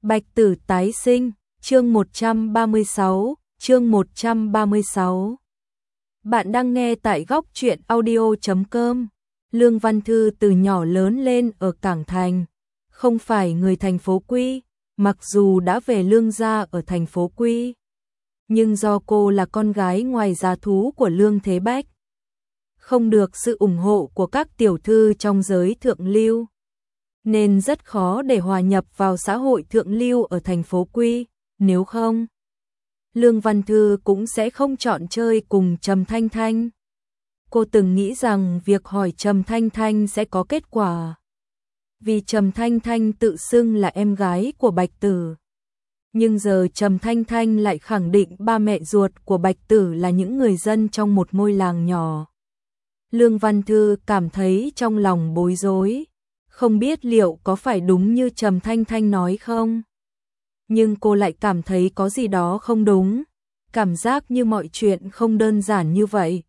Bạch Tử tái sinh, chương 136, chương 136. Bạn đang nghe tại góc truyện audio.com. Lương Văn Thư từ nhỏ lớn lên ở Cảng Thành, không phải người thành phố Quy, mặc dù đã về Lương gia ở thành phố Quy. Nhưng do cô là con gái ngoài giá thú của Lương Thế Bách, không được sự ủng hộ của các tiểu thư trong giới thượng lưu, nên rất khó để hòa nhập vào xã hội thượng lưu ở thành phố Quy, nếu không, Lương Văn Thư cũng sẽ không chọn chơi cùng Trầm Thanh Thanh. Cô từng nghĩ rằng việc hỏi Trầm Thanh Thanh sẽ có kết quả, vì Trầm Thanh Thanh tự xưng là em gái của Bạch Tử. Nhưng giờ Trầm Thanh Thanh lại khẳng định ba mẹ ruột của Bạch Tử là những người dân trong một ngôi làng nhỏ. Lương Văn Thư cảm thấy trong lòng bối rối, không biết liệu có phải đúng như Trầm Thanh Thanh nói không. Nhưng cô lại cảm thấy có gì đó không đúng, cảm giác như mọi chuyện không đơn giản như vậy.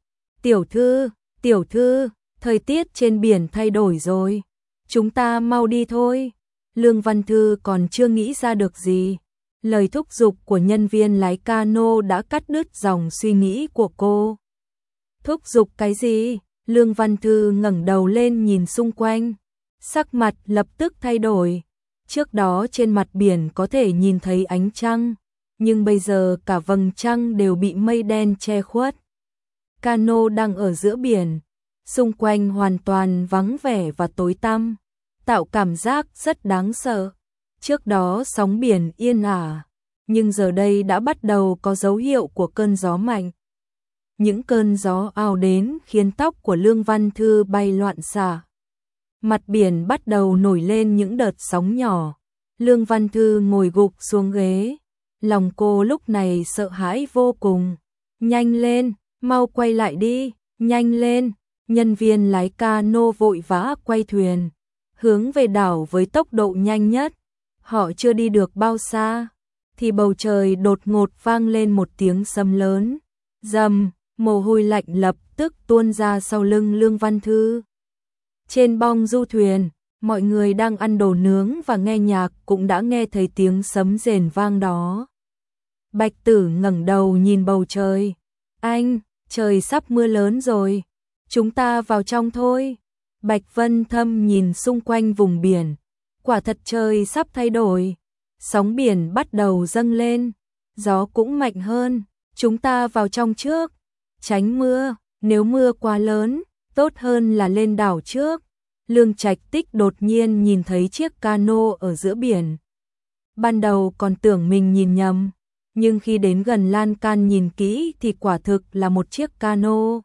Tiểu thư, thời tiết trên biển thay đổi rồi, chúng ta mau đi thôi. Lương Văn Thư còn chưa nghĩ ra được gì. Lời thúc giục của nhân viên lái cano đã cắt đứt dòng suy nghĩ của cô. Thúc giục cái gì? Lương Văn Thư ngẩng đầu lên nhìn xung quanh, sắc mặt lập tức thay đổi. Trước đó trên mặt biển có thể nhìn thấy ánh trăng, nhưng bây giờ cả vầng trăng đều bị mây đen che khuất. Cano đang ở giữa biển, xung quanh hoàn toàn vắng vẻ và tối tăm, tạo cảm giác rất đáng sợ. Trước đó sóng biển yên ả, nhưng giờ đây đã bắt đầu có dấu hiệu của cơn gió mạnh. Những cơn gió ào đến khiến tóc của Lương Văn Thư bay loạn xạ. Mặt biển bắt đầu nổi lên những đợt sóng nhỏ. Lương Văn Thư ngồi gục xuống ghế, lòng cô lúc này sợ hãi vô cùng. Nhanh lên, mau quay lại đi, nhanh lên. Nhân viên lái cano vội vã quay thuyền, hướng về đảo với tốc độ nhanh nhất. Họ chưa đi được bao xa, thì bầu trời đột ngột vang lên một tiếng sấm lớn. Rầm, mồ hôi lạnh lập tức tuôn ra sau lưng Lương Văn Thư. Trên bong du thuyền, mọi người đang ăn đồ nướng và nghe nhạc cũng đã nghe thấy tiếng sấm rền vang đó. Bạch Tử ngẩng đầu nhìn bầu trời. Anh, trời sắp mưa lớn rồi, chúng ta vào trong thôi. Bạch Vân Thâm nhìn xung quanh vùng biển, quả thật trời sắp thay đổi. Sóng biển bắt đầu dâng lên, gió cũng mạnh hơn, chúng ta vào trong trước, tránh mưa, nếu mưa quá lớn, tốt hơn là lên đảo trước. Lương Trạch Tích đột nhiên nhìn thấy chiếc cano ở giữa biển. Ban đầu còn tưởng mình nhìn nhầm, nhưng khi đến gần lan can nhìn kỹ thì quả thực là một chiếc cano.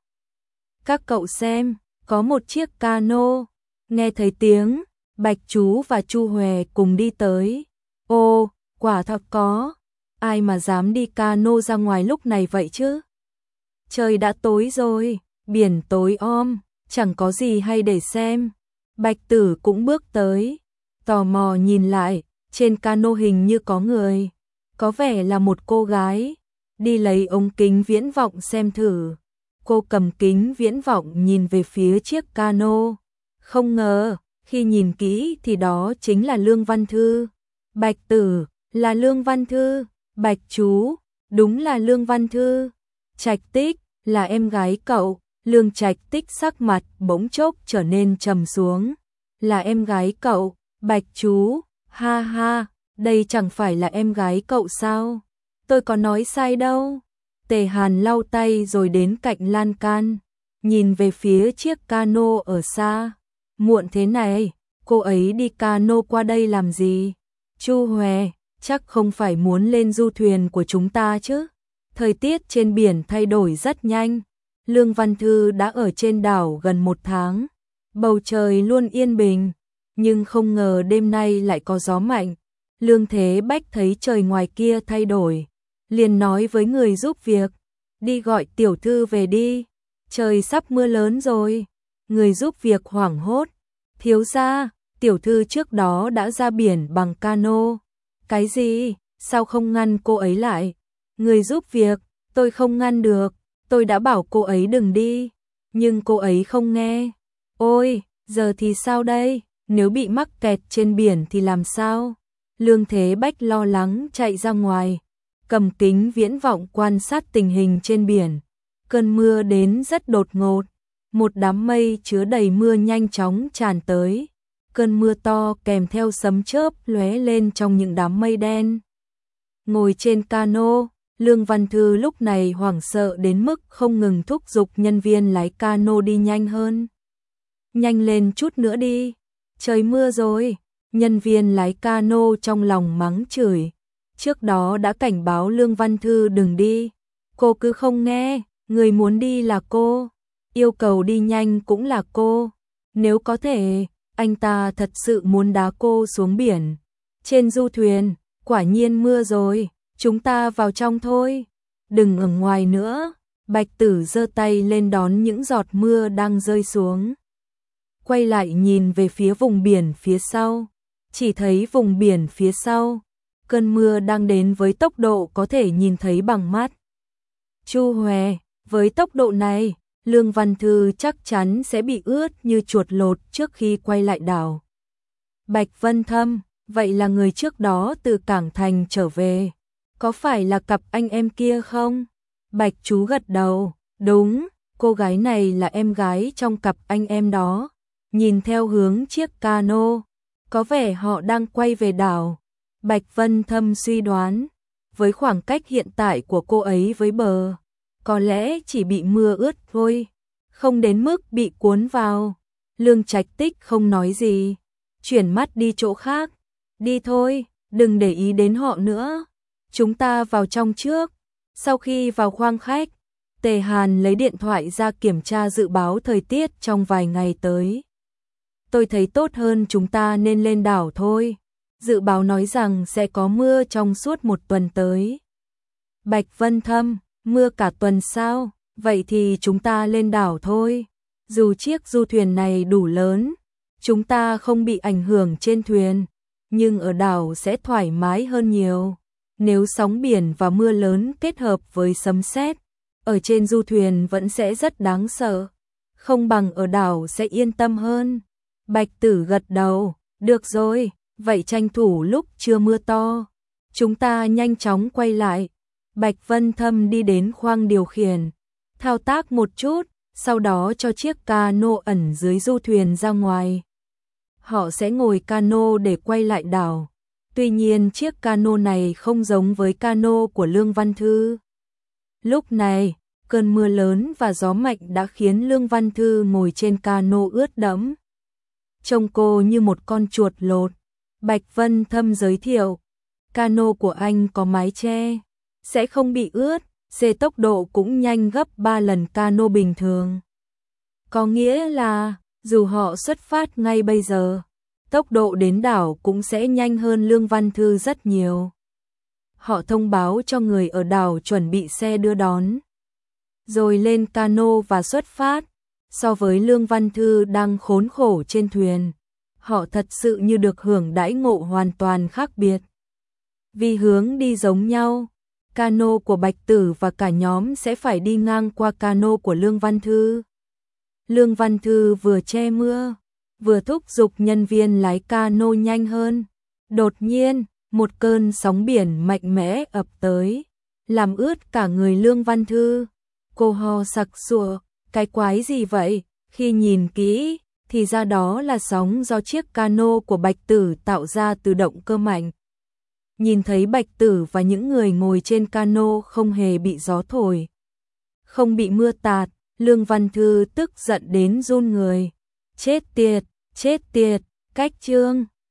Các cậu xem, có một chiếc cano. Nghe thấy tiếng, Bạch Chú và Chu Hòe cùng đi tới. Ô, quả thật có, ai mà dám đi cano ra ngoài lúc này vậy chứ? Trời đã tối rồi, biển tối om, chẳng có gì hay để xem. Bạch Tử cũng bước tới, tò mò nhìn lại, trên cano hình như có người, có vẻ là một cô gái, đi lấy ống kính viễn vọng xem thử. Cô cầm kính viễn vọng nhìn về phía chiếc cano, không ngờ, khi nhìn kỹ thì đó chính là Lương Văn Thư. Bạch Tử, là Lương Văn Thư. Bạch Chú, đúng là Lương Văn Thư. Trạch Tích, là em gái cậu. Lương Trạch Tích sắc mặt bỗng chốc trở nên trầm xuống. Là em gái cậu, Bạch Chú, ha ha, đây chẳng phải là em gái cậu sao? Tôi có nói sai đâu. Tề Hàn lau tay rồi đến cạnh lan can, nhìn về phía chiếc cano ở xa. Muộn thế này, cô ấy đi cano qua đây làm gì? Chu Hòe, chắc không phải muốn lên du thuyền của chúng ta chứ? Thời tiết trên biển thay đổi rất nhanh. Lương Văn Thư đã ở trên đảo gần 1 tháng. Bầu trời luôn yên bình, nhưng không ngờ đêm nay lại có gió mạnh. Lương Thế Bách thấy trời ngoài kia thay đổi, liền nói với người giúp việc, đi gọi tiểu thư về đi, trời sắp mưa lớn rồi. Người giúp việc hoảng hốt, thiếu gia, tiểu thư trước đó đã ra biển bằng cano. Cái gì? Sao không ngăn cô ấy lại? Người giúp việc, tôi không ngăn được, tôi đã bảo cô ấy đừng đi, nhưng cô ấy không nghe. Ôi, giờ thì sao đây? Nếu bị mắc kẹt trên biển thì làm sao? Lương Thế Bách lo lắng chạy ra ngoài, cầm kính viễn vọng quan sát tình hình trên biển. Cơn mưa đến rất đột ngột, một đám mây chứa đầy mưa nhanh chóng tràn tới. Cơn mưa to kèm theo sấm chớp lóe lên trong những đám mây đen. Ngồi trên cano, Lương Văn Thư lúc này hoảng sợ đến mức không ngừng thúc giục nhân viên lái cano đi nhanh hơn. Nhanh lên chút nữa đi, trời mưa rồi. Nhân viên lái cano trong lòng mắng chửi. Trước đó đã cảnh báo Lương Văn Thư đừng đi. Cô cứ không nghe, người muốn đi là cô, yêu cầu đi nhanh cũng là cô. Nếu có thể, anh ta thật sự muốn đá cô xuống biển. Trên du thuyền, quả nhiên mưa rồi, chúng ta vào trong thôi. Đừng ở ngoài nữa. Bạch Tử giơ tay lên đón những giọt mưa đang rơi xuống. Quay lại nhìn về phía vùng biển phía sau. Chỉ thấy vùng biển phía sau, cơn mưa đang đến với tốc độ có thể nhìn thấy bằng mắt. Chu Hoè, với tốc độ này, Lương Văn Thư chắc chắn sẽ bị ướt như chuột lột trước khi quay lại đảo. Bạch Vân Thâm, vậy là người trước đó từ Cảng Thành trở về, có phải là cặp anh em kia không? Bạch Chú gật đầu, đúng, cô gái này là em gái trong cặp anh em đó. Nhìn theo hướng chiếc cano, có vẻ họ đang quay về đảo. Bạch Vân Thâm suy đoán, với khoảng cách hiện tại của cô ấy với bờ, có lẽ chỉ bị mưa ướt thôi, không đến mức bị cuốn vào. Lương Trạch Tích không nói gì, chuyển mắt đi chỗ khác. Đi thôi, đừng để ý đến họ nữa. Chúng ta vào trong trước. Sau khi vào khoang khách, Tề Hàn lấy điện thoại ra kiểm tra dự báo thời tiết trong vài ngày tới. Tôi thấy tốt hơn chúng ta nên lên đảo thôi. Dự báo nói rằng sẽ có mưa trong suốt một tuần tới. Bạch Vân Thâm, mưa cả tuần sao? Vậy thì chúng ta lên đảo thôi. Dù chiếc du thuyền này đủ lớn, chúng ta không bị ảnh hưởng trên thuyền, nhưng ở đảo sẽ thoải mái hơn nhiều. Nếu sóng biển và mưa lớn kết hợp với sấm sét, ở trên du thuyền vẫn sẽ rất đáng sợ. Không bằng ở đảo sẽ yên tâm hơn. Bạch Tử gật đầu, được rồi, vậy tranh thủ lúc chưa mưa to. Chúng ta nhanh chóng quay lại. Bạch Vân Thâm đi đến khoang điều khiển, thao tác một chút, sau đó cho chiếc cano ẩn dưới du thuyền ra ngoài. Họ sẽ ngồi cano để quay lại đảo. Tuy nhiên chiếc cano này không giống với cano của Lương Văn Thư. Lúc này, cơn mưa lớn và gió mạnh đã khiến Lương Văn Thư ngồi trên cano ướt đẫm. Trông cô như một con chuột lột. Bạch Vân Thâm giới thiệu, cano của anh có mái che, sẽ không bị ướt, tốc độ cũng nhanh gấp 3 lần cano bình thường. Có nghĩa là, dù họ xuất phát ngay bây giờ, tốc độ đến đảo cũng sẽ nhanh hơn Lương Văn Thư rất nhiều. Họ thông báo cho người ở đảo chuẩn bị xe đưa đón, rồi lên cano và xuất phát. So với Lương Văn Thư đang khốn khổ trên thuyền, họ thật sự như được hưởng đãi ngộ hoàn toàn khác biệt. Vì hướng đi giống nhau, cano của Bạch Tử và cả nhóm sẽ phải đi ngang qua cano của Lương Văn Thư. Lương Văn Thư vừa che mưa, vừa thúc giục nhân viên lái cano nhanh hơn. Đột nhiên, một cơn sóng biển mạnh mẽ ập tới, làm ướt cả người Lương Văn Thư. Cô ho sặc sụa, cái quái gì vậy? Khi nhìn kỹ, thì ra đó là sóng do chiếc cano của Bạch Tử tạo ra từ động cơ mạnh. Nhìn thấy Bạch Tử và những người ngồi trên cano không hề bị gió thổi, không bị mưa tạt, Lương Văn Thư tức giận đến run người. Chết tiệt, cách chương.